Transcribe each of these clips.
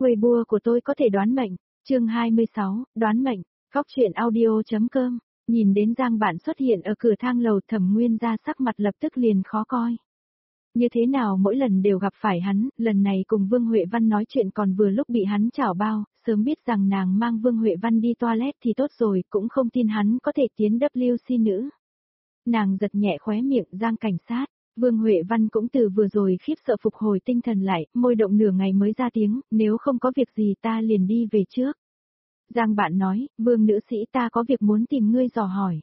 Weibo của tôi có thể đoán mệnh. Chương 26, đoán mệnh. Góc truyện audio.com. Nhìn đến Giang Bản xuất hiện ở cửa thang lầu, Thẩm Nguyên ra sắc mặt lập tức liền khó coi. Như thế nào mỗi lần đều gặp phải hắn, lần này cùng Vương Huệ Văn nói chuyện còn vừa lúc bị hắn chảo bao, sớm biết rằng nàng mang Vương Huệ Văn đi toilet thì tốt rồi, cũng không tin hắn có thể tiến WC nữ. Nàng giật nhẹ khóe miệng, Giang cảnh sát. Vương Huệ Văn cũng từ vừa rồi khiếp sợ phục hồi tinh thần lại, môi động nửa ngày mới ra tiếng, nếu không có việc gì ta liền đi về trước. Giang Bạn nói, Vương nữ sĩ ta có việc muốn tìm ngươi dò hỏi.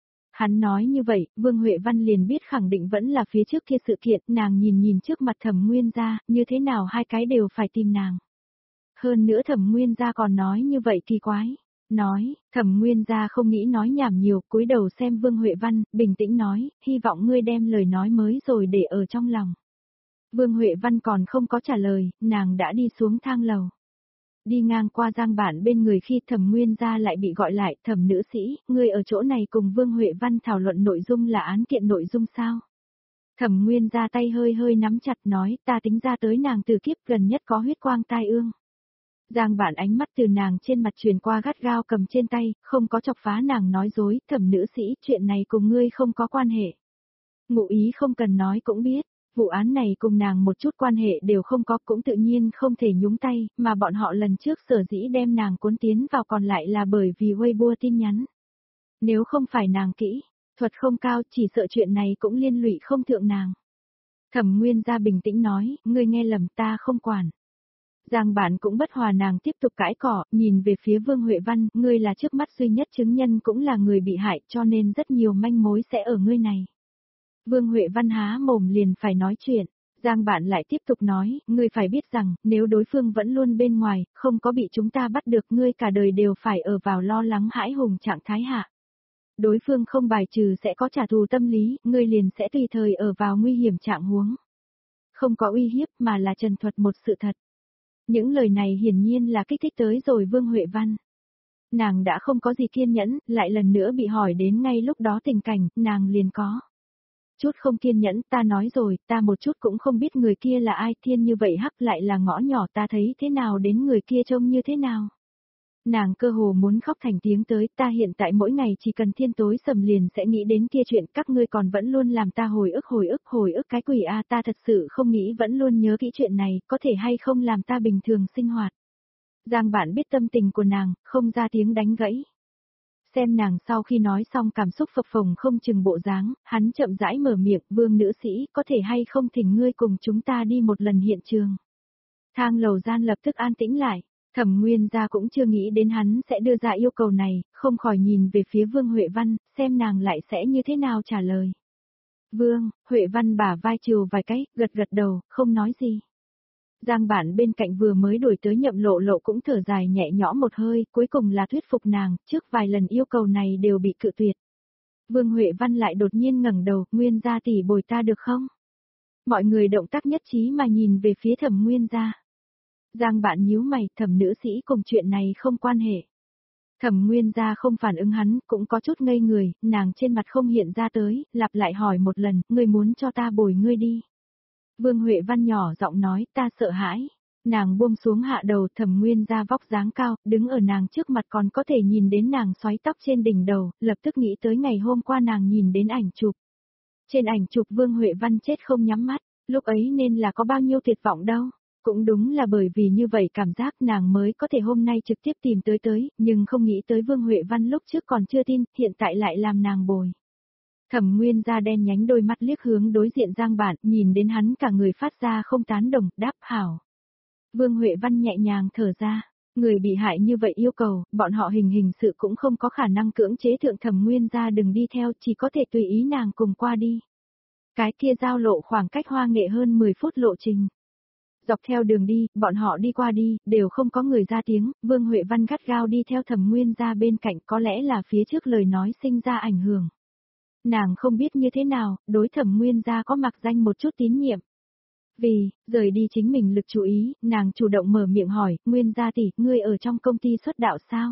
Hắn nói như vậy, Vương Huệ Văn liền biết khẳng định vẫn là phía trước kia sự kiện, nàng nhìn trước mặt Thẩm Nguyên gia, như thế nào hai cái đều phải tìm nàng. Hơn nữa Thẩm Nguyên gia còn nói như vậy kỳ quái. Nói, Thẩm Nguyên gia không nghĩ nói nhảm nhiều, cúi đầu xem Vương Huệ Văn, bình tĩnh nói, hy vọng ngươi đem lời nói mới rồi để ở trong lòng. Vương Huệ Văn còn không có trả lời, nàng đã đi xuống thang lầu. Đi ngang qua Giang Bản bên người khi Thẩm Nguyên gia lại bị gọi lại, Thẩm nữ sĩ, ngươi ở chỗ này cùng Vương Huệ Văn thảo luận nội dung là án kiện nội dung sao? Thẩm Nguyên gia tay hơi nắm chặt nói, ta tính ra tới nàng từ kiếp gần nhất có huyết quang tai ương. Giang Bản ánh mắt từ nàng trên mặt truyền qua gắt gao cầm trên tay, không có chọc phá nàng nói dối, Thẩm nữ sĩ, chuyện này cùng ngươi không có quan hệ. Ngụ ý không cần nói cũng biết, vụ án này cùng nàng một chút quan hệ đều không có, cũng tự nhiên không thể nhúng tay, mà bọn họ lần trước sở dĩ đem nàng cuốn tiến vào còn lại là bởi vì Weibo tin nhắn. Nếu không phải nàng kỹ, thuật không cao, chỉ sợ chuyện này cũng liên lụy không thượng nàng. Thẩm Nguyên gia bình tĩnh nói, ngươi nghe lầm, ta không quản. Giang Bản cũng bất hòa nàng tiếp tục cãi cỏ, nhìn về phía Vương Huệ Văn, ngươi là trước mắt duy nhất chứng nhân cũng là người bị hại, cho nên rất nhiều manh mối sẽ ở ngươi này. Vương Huệ Văn há mồm liền phải nói chuyện, Giang Bản lại tiếp tục nói, ngươi phải biết rằng, nếu đối phương vẫn luôn bên ngoài, không có bị chúng ta bắt được, ngươi cả đời đều phải ở vào lo lắng hãi hùng trạng thái hạ. Đối phương không bài trừ sẽ có trả thù tâm lý, ngươi liền sẽ tùy thời ở vào nguy hiểm trạng huống. Không có uy hiếp mà là trần thuật một sự thật. Những lời này hiển nhiên là kích thích tới rồi Vương Huệ Văn. Nàng đã không có gì kiên nhẫn, lại lần nữa bị hỏi đến ngay lúc đó tình cảnh, nàng liền có. Chút không kiên nhẫn, ta nói rồi, ta một chút cũng không biết người kia là ai, thiên như vậy hắc lại là ngõ nhỏ, ta thấy thế nào đến người kia trông như thế nào. Nàng cơ hồ muốn khóc thành tiếng tới, ta hiện tại mỗi ngày chỉ cần thiên tối sầm liền sẽ nghĩ đến kia chuyện, các ngươi còn vẫn luôn làm ta hồi ức cái quỷ a, ta thật sự không nghĩ vẫn luôn nhớ kỹ chuyện này, có thể hay không làm ta bình thường sinh hoạt. Giang Bản biết tâm tình của nàng, không ra tiếng đánh gãy. Xem nàng sau khi nói xong cảm xúc phập phồng không chừng bộ dáng, hắn chậm rãi mở miệng, Vương nữ sĩ, có thể hay không thỉnh ngươi cùng chúng ta đi một lần hiện trường. Thang lầu gian lập tức an tĩnh lại. Thẩm Nguyên gia cũng chưa nghĩ đến hắn sẽ đưa ra yêu cầu này, không khỏi nhìn về phía Vương Huệ Văn, xem nàng lại sẽ như thế nào trả lời. Vương, Huệ Văn bả vai trừ vài cái, gật đầu, không nói gì. Giang Bản bên cạnh vừa mới đổi tới Nhậm Lộ Lộ cũng thở dài nhẹ nhõm một hơi, cuối cùng là thuyết phục nàng, trước vài lần yêu cầu này đều bị cự tuyệt. Vương Huệ Văn lại đột nhiên ngẩng đầu, Nguyên gia tỷ bồi ta được không? Mọi người động tác nhất trí mà nhìn về phía Thẩm Nguyên gia. Giang Bạn nhíu mày, Thẩm nữ sĩ cùng chuyện này không quan hệ. Thẩm Nguyên gia không phản ứng hắn, cũng có chút ngây người, nàng trên mặt không hiện ra tới, lặp lại hỏi một lần, ngươi muốn cho ta bồi ngươi đi. Vương Huệ Văn nhỏ giọng nói, ta sợ hãi. Nàng buông xuống hạ đầu, Thẩm Nguyên gia vóc dáng cao, đứng ở nàng trước mặt còn có thể nhìn đến nàng xoáy tóc trên đỉnh đầu, lập tức nghĩ tới ngày hôm qua nàng nhìn đến ảnh chụp. Trên ảnh chụp Vương Huệ Văn chết không nhắm mắt, lúc ấy nên là có bao nhiêu tuyệt vọng đâu. Cũng đúng là bởi vì như vậy cảm giác nàng mới có thể hôm nay trực tiếp tìm tới, nhưng không nghĩ tới Vương Huệ Văn lúc trước còn chưa tin, hiện tại lại làm nàng bồi. Thẩm Nguyên gia đen nhánh đôi mắt liếc hướng đối diện Giang Bản, nhìn đến hắn cả người phát ra không tán đồng, đáp hảo. Vương Huệ Văn nhẹ nhàng thở ra, người bị hại như vậy yêu cầu, bọn họ hình sự cũng không có khả năng cưỡng chế thượng Thẩm Nguyên gia đừng đi theo, chỉ có thể tùy ý nàng cùng qua đi. Cái kia giao lộ khoảng cách Hoa Nghệ hơn 10 phút lộ trình. Dọc theo đường đi, bọn họ đi qua đi, đều không có người ra tiếng, Vương Huệ Văn gắt gao đi theo Thẩm Nguyên gia bên cạnh, có lẽ là phía trước lời nói sinh ra ảnh hưởng. Nàng không biết như thế nào, đối Thẩm Nguyên gia có mặc danh một chút tín nhiệm. Vì, rời đi chính mình lực chú ý, nàng chủ động mở miệng hỏi, Nguyên gia tỷ, ngươi ở trong công ty xuất đạo sao?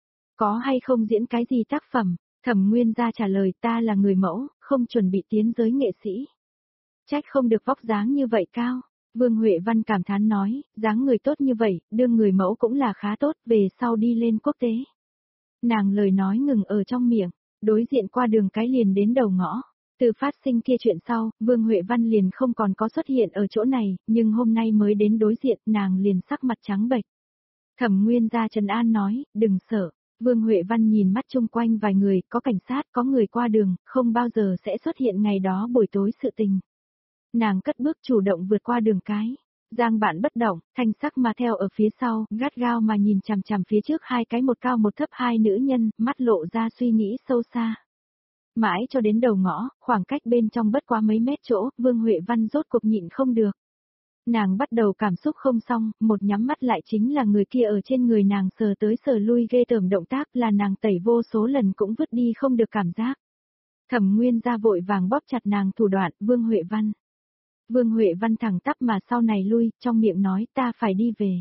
Có hay không diễn cái gì tác phẩm? Thẩm Nguyên gia trả lời, ta là người mẫu, không chuẩn bị tiến giới nghệ sĩ. Trách không được vóc dáng như vậy cao. Vương Huệ Văn cảm thán nói, dáng người tốt như vậy, đương người mẫu cũng là khá tốt, về sau đi lên quốc tế. Nàng lời nói ngừng ở trong miệng, đối diện qua đường cái liền đến đầu ngõ. Từ phát sinh kia chuyện sau, Vương Huệ Văn liền không còn có xuất hiện ở chỗ này, nhưng hôm nay mới đến đối diện, nàng liền sắc mặt trắng bệch. Thẩm Nguyên ra trấn an nói, đừng sợ. Vương Huệ Văn nhìn mắt chung quanh vài người, có cảnh sát, có người qua đường, không bao giờ sẽ xuất hiện ngày đó buổi tối sự tình. Nàng cất bước chủ động vượt qua đường cái. Giang Bạn bất động, thanh sắc mà theo ở phía sau, gắt gao mà nhìn chằm chằm phía trước hai cái một cao một thấp hai nữ nhân, mắt lộ ra suy nghĩ sâu xa. Mãi cho đến đầu ngõ, khoảng cách bên trong bất quá mấy mét chỗ, Vương Huệ Văn rốt cuộc nhịn không được. Nàng bắt đầu cảm xúc không xong, một nhắm mắt lại chính là người kia ở trên người nàng sờ tới sờ lui ghê tởm động tác là nàng tẩy vô số lần cũng vứt đi không được cảm giác. Thẩm Nguyên ra vội vàng bóp chặt nàng thủ đoạn, Vương Huệ Văn. Vương Huệ Văn thẳng tắp mà sau này lui, trong miệng nói ta phải đi về.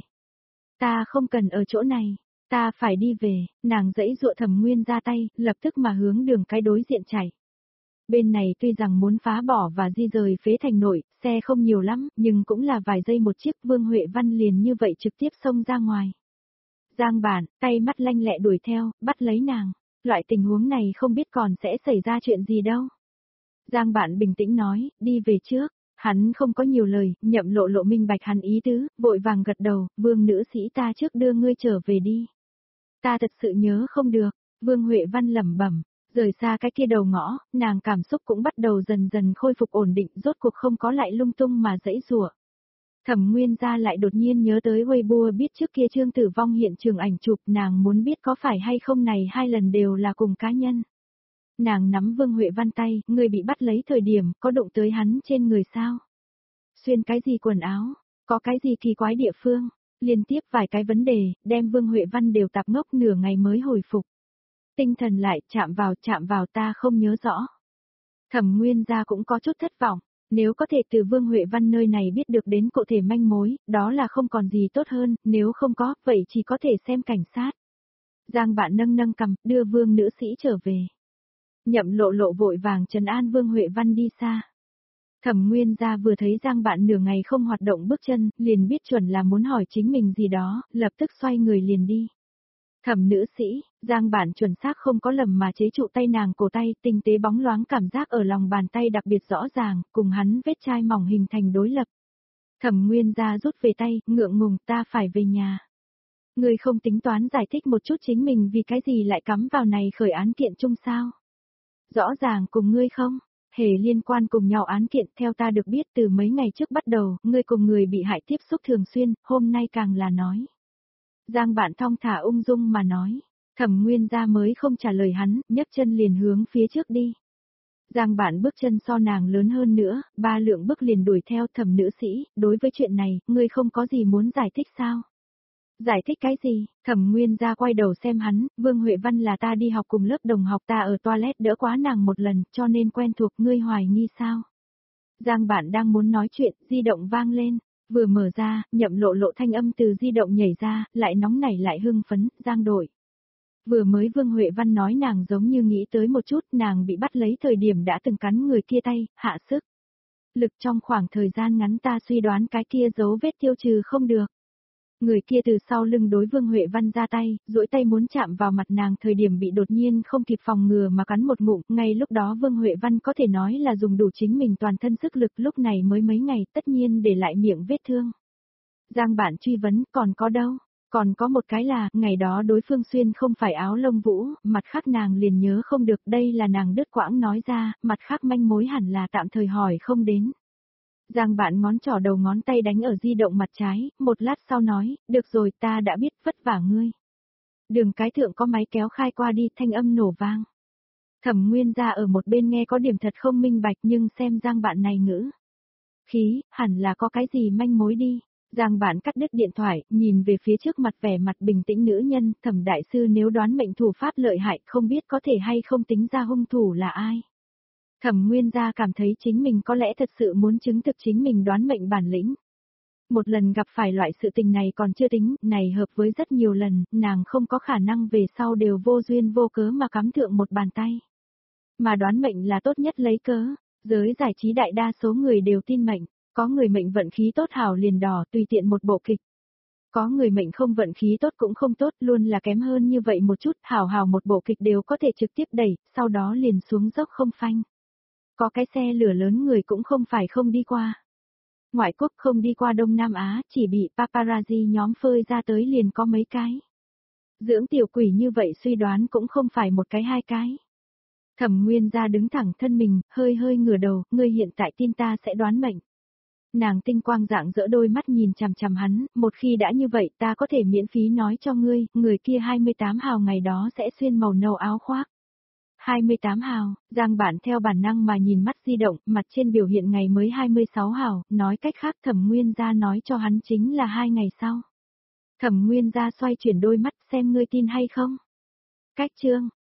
Ta không cần ở chỗ này, ta phải đi về, nàng dãy dụa Thẩm Nguyên ra tay, lập tức mà hướng đường cái đối diện chạy. Bên này tuy rằng muốn phá bỏ và di rời phế thành nội, xe không nhiều lắm, nhưng cũng là vài giây một chiếc Vương Huệ Văn liền như vậy trực tiếp xông ra ngoài. Giang Bản, tay mắt lanh lẹ đuổi theo, bắt lấy nàng. Loại tình huống này không biết còn sẽ xảy ra chuyện gì đâu. Giang Bản bình tĩnh nói, đi về trước. Hắn không có nhiều lời, Nhậm Lộ Lộ minh bạch hắn ý tứ, vội vàng gật đầu, Vương nữ sĩ ta trước đưa ngươi trở về đi. Ta thật sự nhớ không được, Vương Huệ Văn lẩm bẩm. Rời xa cái kia đầu ngõ, nàng cảm xúc cũng bắt đầu dần dần khôi phục ổn định, rốt cuộc không có lại lung tung mà dãy rủa. Thẩm Nguyên gia lại đột nhiên nhớ tới Weibo biết trước kia Trương Tử Vong hiện trường ảnh chụp, nàng muốn biết có phải hay không này hai lần đều là cùng cá nhân. Nàng nắm Vương Huệ Văn tay, người bị bắt lấy thời điểm, có đụng tới hắn trên người sao? Xuyên cái gì quần áo? Có cái gì kỳ quái địa phương? Liên tiếp vài cái vấn đề, đem Vương Huệ Văn đều tạp ngốc nửa ngày mới hồi phục. Tinh thần lại, chạm vào ta không nhớ rõ. Thẩm Nguyên gia cũng có chút thất vọng, nếu có thể từ Vương Huệ Văn nơi này biết được đến cụ thể manh mối, đó là không còn gì tốt hơn, nếu không có, vậy chỉ có thể xem cảnh sát. Giang Bạn nâng cầm, đưa Vương nữ sĩ trở về. Nhậm Lộ Lộ vội vàng trấn an Vương Huệ Văn đi xa. Thẩm Nguyên gia vừa thấy Giang Bạn nửa ngày không hoạt động bước chân, liền biết chuẩn là muốn hỏi chính mình gì đó, lập tức xoay người liền đi. Thẩm nữ sĩ, Giang Bản chuẩn xác không có lầm mà chế trụ tay nàng cổ tay, tinh tế bóng loáng cảm giác ở lòng bàn tay đặc biệt rõ ràng, cùng hắn vết chai mỏng hình thành đối lập. Thẩm Nguyên gia rút về tay, ngượng ngùng, ta phải về nhà. Ngươi không tính toán giải thích một chút chính mình vì cái gì lại cắm vào này khởi án kiện chung sao? Rõ ràng cùng ngươi không? Hề liên quan cùng nhau án kiện, theo ta được biết từ mấy ngày trước bắt đầu, ngươi cùng người bị hại tiếp xúc thường xuyên, hôm nay càng là nói. Giang Bạn thong thả ung dung mà nói, Thẩm Nguyên gia mới không trả lời hắn, nhấc chân liền hướng phía trước đi. Giang Bạn bước chân so nàng lớn hơn nữa, 3 lượng bước liền đuổi theo. Thẩm nữ sĩ, đối với chuyện này, ngươi không có gì muốn giải thích sao? Giải thích cái gì? Thẩm Nguyên gia quay đầu xem hắn, Vương Huệ Văn là ta đi học cùng lớp đồng học, ta ở toilet đỡ quá nàng một lần, cho nên quen thuộc, ngươi hoài nghi sao? Giang Bạn đang muốn nói chuyện, di động vang lên. Vừa mở ra, Nhậm Lộ Lộ thanh âm từ di động nhảy ra, lại nóng nảy lại hưng phấn, Giang đội. Vừa mới Vương Huệ Văn nói nàng giống như nghĩ tới một chút, nàng bị bắt lấy thời điểm đã từng cắn người kia tay, hạ sức. Lực trong khoảng thời gian ngắn ta suy đoán cái kia dấu vết tiêu trừ không được. Người kia từ sau lưng đối Vương Huệ Văn ra tay, duỗi tay muốn chạm vào mặt nàng thời điểm bị đột nhiên không kịp phòng ngừa mà cắn một ngụm, ngay lúc đó Vương Huệ Văn có thể nói là dùng đủ chính mình toàn thân sức lực, lúc này mới mấy ngày tất nhiên để lại miệng vết thương. Giang Bạn truy vấn, còn có đâu? Còn có một cái là, ngày đó đối phương xuyên không phải áo lông vũ, mặt khác nàng liền nhớ không được, đây là nàng đứt quãng nói ra, mặt khác manh mối hẳn là tạm thời hỏi không đến. Giang Bạn ngón trỏ đầu ngón tay đánh ở di động mặt trái, một lát sau nói, được rồi ta đã biết, vất vả ngươi. Đường cái thượng có máy kéo khai qua đi, thanh âm nổ vang. Thẩm Nguyên gia ở một bên nghe có điểm thật không minh bạch, nhưng xem Giang Bạn này ngữ khí, hẳn là có cái gì manh mối đi. Giang Bạn cắt đứt điện thoại, nhìn về phía trước mặt vẻ mặt bình tĩnh nữ nhân, Thẩm đại sư nếu đoán mệnh thủ pháp lợi hại, không biết có thể hay không tính ra hung thủ là ai. Thẩm Nguyên gia cảm thấy chính mình có lẽ thật sự muốn chứng thực chính mình đoán mệnh bản lĩnh. Một lần gặp phải loại sự tình này còn chưa tính, này hợp với rất nhiều lần, nàng không có khả năng về sau đều vô duyên vô cớ mà cắm thượng một bàn tay. Mà đoán mệnh là tốt nhất lấy cớ, giới giải trí đại đa số người đều tin mệnh. Có người mệnh vận khí tốt hảo liền đỏ tùy tiện một bộ kịch. Có người mệnh không vận khí tốt cũng không tốt, luôn là kém hơn như vậy một chút, hảo hảo một bộ kịch đều có thể trực tiếp đẩy, sau đó liền xuống dốc không phanh. Có cái xe lửa lớn người cũng không phải không đi qua. Ngoại quốc không đi qua Đông Nam Á, chỉ bị paparazzi nhóm phơi ra tới liền có mấy cái. Dưỡng tiểu quỷ như vậy suy đoán cũng không phải một cái hai cái. Thẩm Nguyên Gia đứng thẳng thân mình, hơi hơi ngửa đầu, ngươi hiện tại tin ta sẽ đoán mệnh. Nàng tinh quang rạng rỡ đôi mắt nhìn chằm chằm hắn, một khi đã như vậy ta có thể miễn phí nói cho ngươi, người kia 28 hào ngày đó sẽ xuyên màu nâu áo khoác. 28 hào, Giang Bản theo bản năng mà nhìn mắt di động, mặt trên biểu hiện ngày mới 26 hào, nói cách khác Thẩm Nguyên Gia nói cho hắn chính là 2 ngày sau. Thẩm Nguyên Gia xoay chuyển đôi mắt xem ngươi tin hay không. Cách chương,